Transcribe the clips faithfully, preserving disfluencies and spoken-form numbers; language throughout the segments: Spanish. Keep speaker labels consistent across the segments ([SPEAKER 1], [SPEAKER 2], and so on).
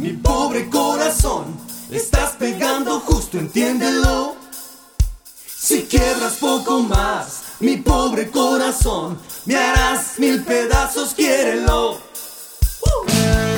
[SPEAKER 1] mi pobre corazón. Estás pegando justo, entiéndelo. Si quiebras poco más, mi pobre corazón, me harás mil pedazos, quiérelo. uh.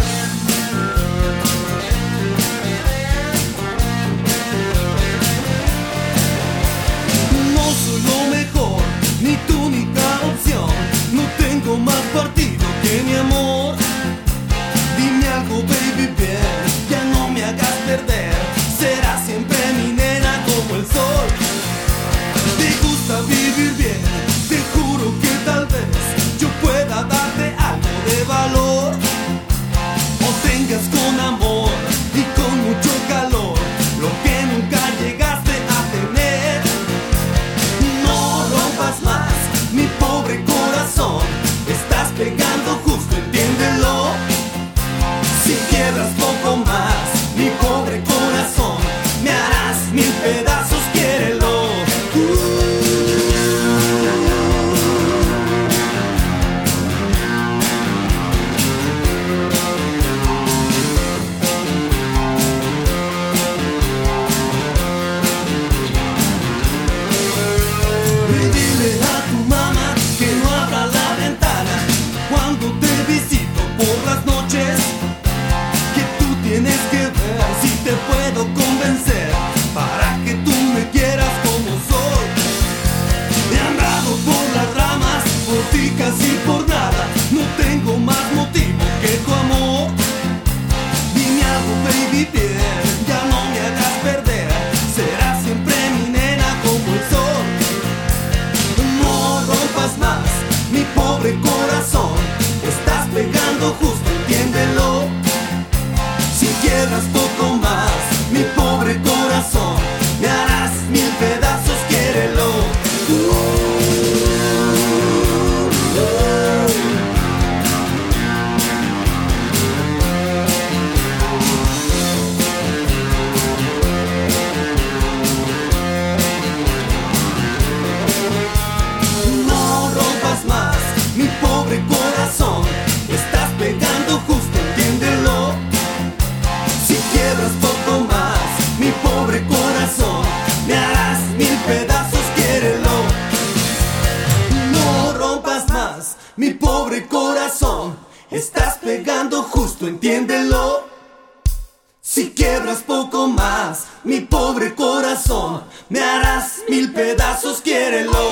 [SPEAKER 1] No soy lo mejor, ni tu única opción. No tengo más partido que mi amor. Dime algo, baby, bien, ya no me hagas perder. Serás siempre mi nena como el sol. Te gusta vivir bien, te juro que tal vez yo pueda darte algo de valor. O tengas con amor y con mucho calor lo que nunca llegaste a tener. No rompas más mi pobre corazón, estás pegando justo, entiéndelo. Si quiebras poco más, mi pobre corazón, me harás mil pedazos, quiérelo. Tienes que ver si te puedo convencer para que tú me quieras como soy. He andado por las ramas, por ti casi por nada. No tengo más motivo que tu amor. Dime algo, baby, bien, ya no me hagas perder. Serás siempre mi nena como el sol. No rompas más mi pobre corazón, estás pegando justo, entiéndelo. Si quiebras poco más, mi pobre corazón, me harás mil pedazos, quiérelo. Uh. No rompas más mi pobre corazón, estás pegando justo, entiéndelo. Si quiebras poco más, mi pobre corazón, me harás mil pedazos, quiérelo. No rompas más mi pobre corazón, estás pegando justo, entiéndelo. Si quiebras poco más, mi pobre corazón, me harás mil pedazos, quiérelo.